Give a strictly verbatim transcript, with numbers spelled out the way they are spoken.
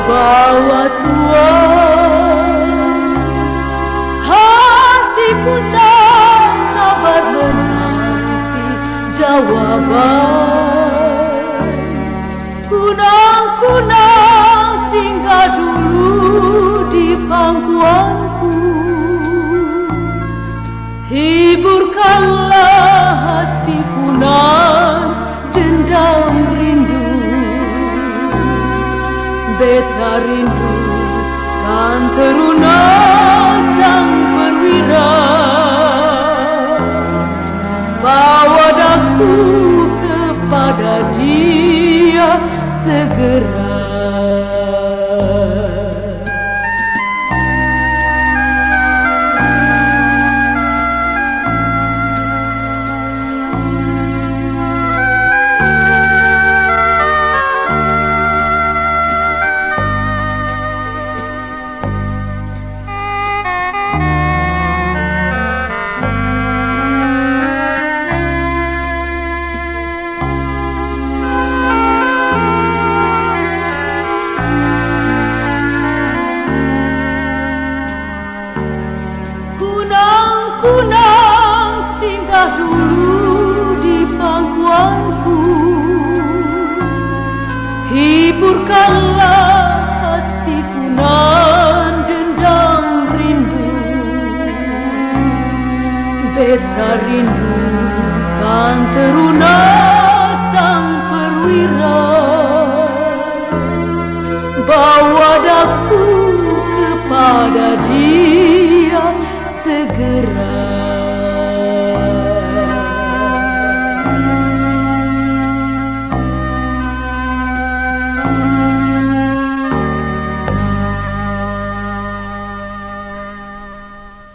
bawa tua, hatiku tak sabar menanti jawaban. Kunang-kunang singgah dulu di pangkuanku, hiburkanlah hatiku nan dendam rindu. Beta rindu kan teruna sang perwira, bawa daku kepada dia segera. Kunang singgah dulu di pangkuanku, hiburkanlah hatiku nan dendam rindu. Beta rindu kan teruna sang perwira, bawa daku